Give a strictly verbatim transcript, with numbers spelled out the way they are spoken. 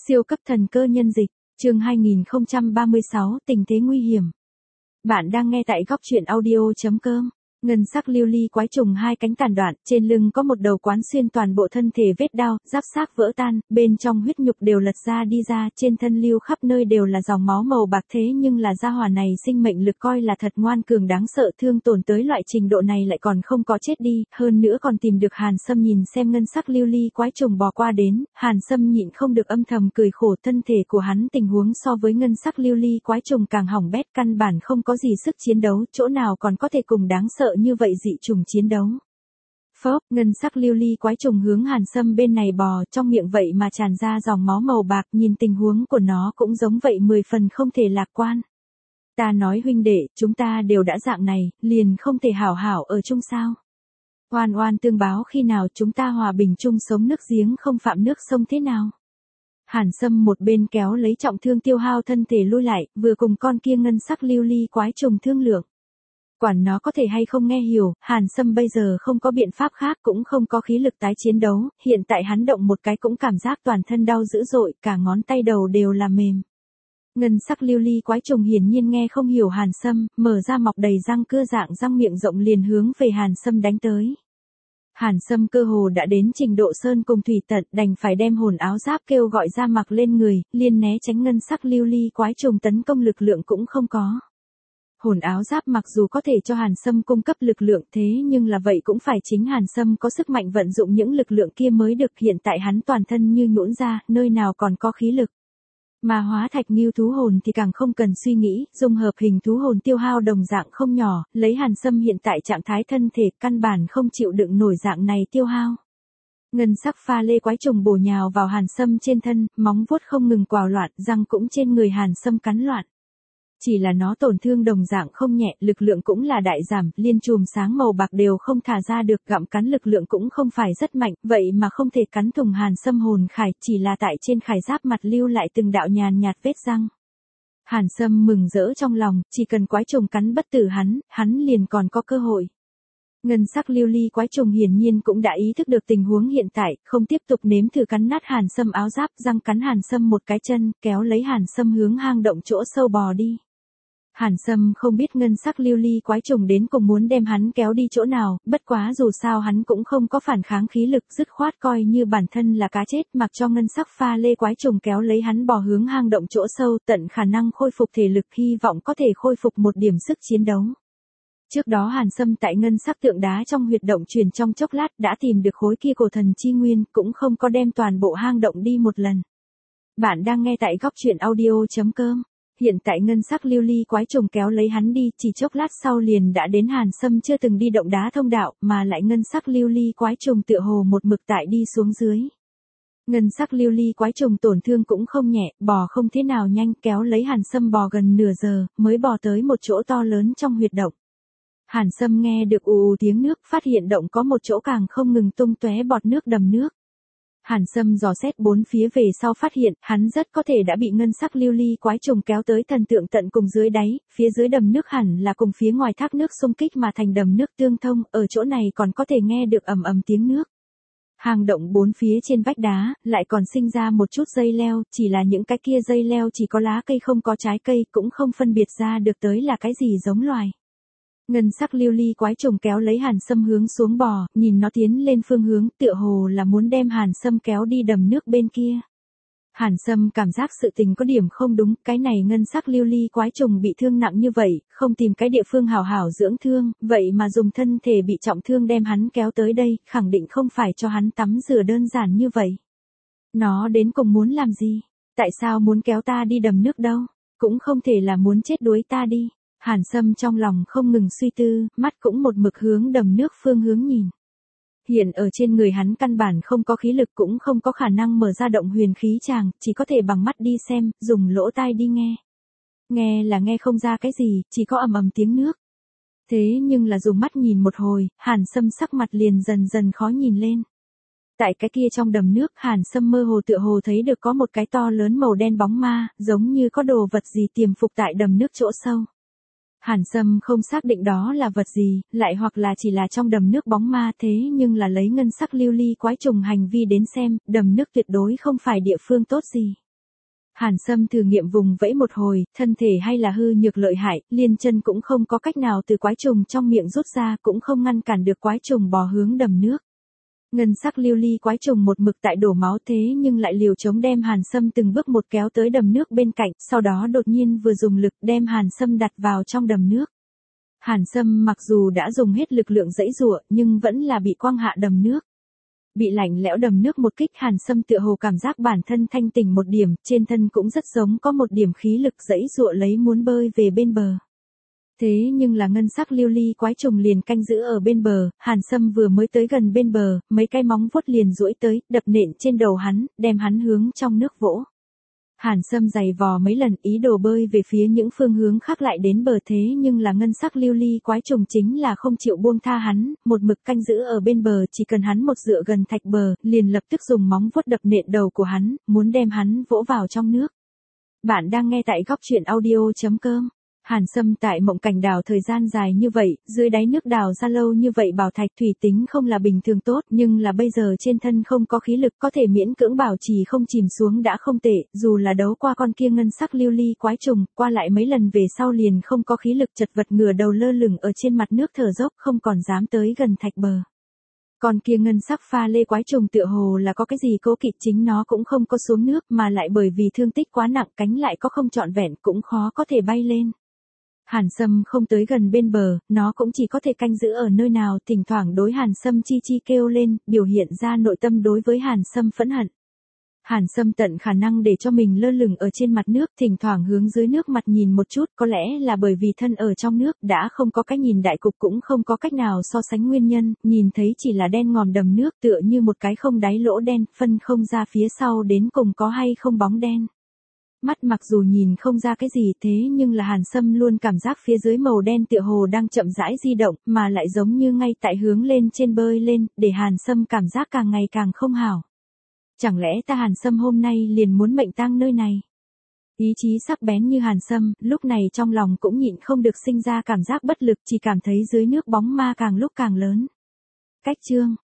Siêu cấp thần cơ nhân dịch, chương hai nghìn không trăm ba mươi sáu, tình thế nguy hiểm. Bạn đang nghe tại góc truyện audio.com. Ngân sắc lưu ly quái trùng hai cánh tàn đoạn, trên lưng có một đầu quán xuyên toàn bộ thân thể vết đao, giáp xác vỡ tan, bên trong huyết nhục đều lật ra đi ra, trên thân lưu khắp nơi đều là dòng máu màu bạc, thế nhưng là gia hỏa này sinh mệnh lực coi là thật ngoan cường đáng sợ, thương tổn tới loại trình độ này lại còn không có chết đi, hơn nữa còn tìm được Hàn Sâm. Nhìn xem ngân sắc lưu ly quái trùng bò qua đến, Hàn Sâm nhịn không được âm thầm cười khổ, thân thể của hắn tình huống so với ngân sắc lưu ly quái trùng càng hỏng bét, căn bản không có gì sức chiến đấu, chỗ nào còn có thể cùng đáng sợ như vậy dị trùng chiến đấu. Phốc, ngân sắc lưu ly quái trùng hướng Hàn Sâm bên này bò, trong miệng vậy mà tràn ra dòng máu màu bạc, nhìn tình huống của nó cũng giống vậy, mười phần không thể lạc quan. Ta nói huynh đệ, chúng ta đều đã dạng này, liền không thể hảo hảo ở chung sao? Oan oan tương báo, khi nào chúng ta hòa bình chung sống, nước giếng không phạm nước sông thế nào? Hàn Sâm một bên kéo lấy trọng thương tiêu hao thân thể lui lại, vừa cùng con kia ngân sắc lưu ly quái trùng thương lượng. Quản nó có thể hay không nghe hiểu, Hàn Sâm bây giờ không có biện pháp khác, cũng không có khí lực tái chiến đấu, hiện tại hắn động một cái cũng cảm giác toàn thân đau dữ dội, cả ngón tay đầu đều là mềm. Ngân sắc lưu ly quái trùng hiển nhiên nghe không hiểu Hàn Sâm, mở ra mọc đầy răng cưa dạng răng miệng rộng liền hướng về Hàn Sâm đánh tới. Hàn Sâm cơ hồ đã đến trình độ sơn cùng thủy tận, đành phải đem hồn áo giáp kêu gọi ra mặc lên người, liên né tránh ngân sắc lưu ly quái trùng tấn công, lực lượng cũng không có. Hồn áo giáp mặc dù có thể cho Hàn Sâm cung cấp lực lượng, thế nhưng là vậy cũng phải chính Hàn Sâm có sức mạnh vận dụng những lực lượng kia mới được, hiện tại hắn toàn thân như nhũn ra, nơi nào còn có khí lực. Mà hóa thạch ngưu thú hồn thì càng không cần suy nghĩ, dung hợp hình thú hồn tiêu hao đồng dạng không nhỏ, lấy Hàn Sâm hiện tại trạng thái thân thể, căn bản không chịu đựng nổi dạng này tiêu hao. Ngân sắc pha lê quái trùng bổ nhào vào Hàn Sâm trên thân, móng vuốt không ngừng quào loạn, răng cũng trên người Hàn Sâm cắn loạn. Chỉ là nó tổn thương đồng dạng không nhẹ, lực lượng cũng là đại giảm, liên chùm sáng màu bạc đều không thả ra được, gặm cắn lực lượng cũng không phải rất mạnh, vậy mà không thể cắn thủng Hàn Sâm hồn khải, chỉ là tại trên khải giáp mặt lưu lại từng đạo nhàn nhạt vết răng. Hàn Sâm mừng rỡ trong lòng, chỉ cần quái trùng cắn bất tử hắn, hắn liền còn có cơ hội. Ngân sắc lưu ly quái trùng hiển nhiên cũng đã ý thức được tình huống hiện tại, không tiếp tục nếm thử cắn nát Hàn Sâm áo giáp, răng cắn Hàn Sâm một cái chân, kéo lấy Hàn Sâm hướng hang động chỗ sâu bò đi. Hàn Sâm không biết ngân sắc lưu ly quái trùng đến cùng muốn đem hắn kéo đi chỗ nào, bất quá dù sao hắn cũng không có phản kháng khí lực, dứt khoát coi như bản thân là cá chết, mặc cho ngân sắc pha lê quái trùng kéo lấy hắn bò hướng hang động chỗ sâu, tận khả năng khôi phục thể lực, hy vọng có thể khôi phục một điểm sức chiến đấu. Trước đó Hàn Sâm tại ngân sắc tượng đá trong huyệt động truyền trong chốc lát đã tìm được khối kia cổ thần chi nguyên, cũng không có đem toàn bộ hang động đi một lần. Bạn đang nghe tại góc truyện audio.com. Hiện tại ngân sắc lưu ly quái trùng kéo lấy hắn đi, chỉ chốc lát sau liền đã đến Hàn Sâm chưa từng đi động đá thông đạo, mà lại ngân sắc lưu ly quái trùng tựa hồ một mực tại đi xuống dưới. Ngân sắc lưu ly quái trùng tổn thương cũng không nhẹ, bò không thế nào nhanh, kéo lấy Hàn Sâm bò gần nửa giờ, mới bò tới một chỗ to lớn trong huyệt động. Hàn Sâm nghe được ù ù tiếng nước, phát hiện động có một chỗ càng không ngừng tung tóe bọt nước, đầm nước. Hàn Sâm dò xét bốn phía về sau phát hiện, hắn rất có thể đã bị ngân sắc lưu ly quái trùng kéo tới thần tượng tận cùng dưới đáy, phía dưới đầm nước hẳn là cùng phía ngoài thác nước xung kích mà thành đầm nước tương thông, ở chỗ này còn có thể nghe được ầm ầm tiếng nước. Hang động bốn phía trên vách đá, lại còn sinh ra một chút dây leo, chỉ là những cái kia dây leo chỉ có lá cây không có trái cây, cũng không phân biệt ra được tới là cái gì giống loài. Ngân sắc lưu ly quái trùng kéo lấy Hàn Sâm hướng xuống bò, nhìn nó tiến lên phương hướng, tựa hồ là muốn đem Hàn Sâm kéo đi đầm nước bên kia. Hàn Sâm cảm giác sự tình có điểm không đúng, cái này ngân sắc lưu ly quái trùng bị thương nặng như vậy, không tìm cái địa phương hảo hảo dưỡng thương, vậy mà dùng thân thể bị trọng thương đem hắn kéo tới đây, khẳng định không phải cho hắn tắm rửa đơn giản như vậy. Nó đến cùng muốn làm gì? Tại sao muốn kéo ta đi đầm nước đâu? Cũng không thể là muốn chết đuối ta đi. Hàn Sâm trong lòng không ngừng suy tư, mắt cũng một mực hướng đầm nước phương hướng nhìn. Hiện ở trên người hắn căn bản không có khí lực, cũng không có khả năng mở ra động huyền khí tràng, chỉ có thể bằng mắt đi xem, dùng lỗ tai đi nghe. Nghe là nghe không ra cái gì, chỉ có ầm ầm tiếng nước. Thế nhưng là dùng mắt nhìn một hồi, Hàn Sâm sắc mặt liền dần dần khó nhìn lên. Tại cái kia trong đầm nước, Hàn Sâm mơ hồ tựa hồ thấy được có một cái to lớn màu đen bóng ma, giống như có đồ vật gì tiềm phục tại đầm nước chỗ sâu. Hàn Sâm không xác định đó là vật gì, lại hoặc là chỉ là trong đầm nước bóng ma, thế nhưng là lấy ngân sắc lưu ly quái trùng hành vi đến xem, đầm nước tuyệt đối không phải địa phương tốt gì. Hàn Sâm thử nghiệm vùng vẫy một hồi, thân thể hay là hư nhược lợi hại, liên chân cũng không có cách nào từ quái trùng trong miệng rút ra, cũng không ngăn cản được quái trùng bò hướng đầm nước. Ngân sắc lưu ly quái trùng một mực tại đổ máu thế nhưng lại liều chống đem Hàn Sâm từng bước một kéo tới đầm nước bên cạnh, sau đó đột nhiên vừa dùng lực đem Hàn Sâm đặt vào trong đầm nước. Hàn Sâm mặc dù đã dùng hết lực lượng giãy giụa nhưng vẫn là bị quăng hạ đầm nước. Bị lạnh lẽo đầm nước một kích, Hàn Sâm tựa hồ cảm giác bản thân thanh tỉnh một điểm, trên thân cũng rất giống có một điểm khí lực giãy giụa lấy muốn bơi về bên bờ. Thế nhưng là ngân sắc lưu ly quái trùng liền canh giữ ở bên bờ, Hàn Sâm vừa mới tới gần bên bờ, mấy cái móng vuốt liền duỗi tới, đập nện trên đầu hắn, đem hắn hướng trong nước vỗ. Hàn Sâm giày vò mấy lần ý đồ bơi về phía những phương hướng khác lại đến bờ, thế nhưng là ngân sắc lưu ly quái trùng chính là không chịu buông tha hắn, một mực canh giữ ở bên bờ, chỉ cần hắn một dựa gần thạch bờ, liền lập tức dùng móng vuốt đập nện đầu của hắn, muốn đem hắn vỗ vào trong nước. Bạn đang nghe tại góc truyện audio chấm com. Hàn Sâm tại Mộng Cảnh Đảo thời gian dài như vậy, dưới đáy nước đào ra lâu như vậy bảo thạch thủy tính không là bình thường tốt, nhưng là bây giờ trên thân không có khí lực có thể miễn cưỡng bảo trì không chìm xuống đã không tệ, dù là đấu qua con kia ngân sắc lưu ly quái trùng, qua lại mấy lần về sau liền không có khí lực, chật vật ngửa đầu lơ lửng ở trên mặt nước thở dốc, không còn dám tới gần thạch bờ. Còn kia ngân sắc pha lê quái trùng tựa hồ là có cái gì cố kỵ, chính nó cũng không có xuống nước mà lại bởi vì thương tích quá nặng cánh lại có không trọn vẹn, cũng khó có thể bay lên. Hàn Sâm không tới gần bên bờ, nó cũng chỉ có thể canh giữ ở nơi nào, thỉnh thoảng đối Hàn Sâm chi chi kêu lên, biểu hiện ra nội tâm đối với Hàn Sâm phẫn hận. Hàn Sâm tận khả năng để cho mình lơ lửng ở trên mặt nước, thỉnh thoảng hướng dưới nước mặt nhìn một chút, có lẽ là bởi vì thân ở trong nước đã không có cách nhìn đại cục, cũng không có cách nào so sánh nguyên nhân, nhìn thấy chỉ là đen ngòm đầm nước tựa như một cái không đáy lỗ đen, phân không ra phía sau đến cùng có hay không bóng đen. Mắt mặc dù nhìn không ra cái gì, thế nhưng là Hàn Sâm luôn cảm giác phía dưới màu đen tựa hồ đang chậm rãi di động, mà lại giống như ngay tại hướng lên trên bơi lên, để Hàn Sâm cảm giác càng ngày càng không hảo. Chẳng lẽ ta Hàn Sâm hôm nay liền muốn mệnh tang nơi này? Ý chí sắc bén như Hàn Sâm, lúc này trong lòng cũng nhịn không được sinh ra cảm giác bất lực, chỉ cảm thấy dưới nước bóng ma càng lúc càng lớn. Cách chương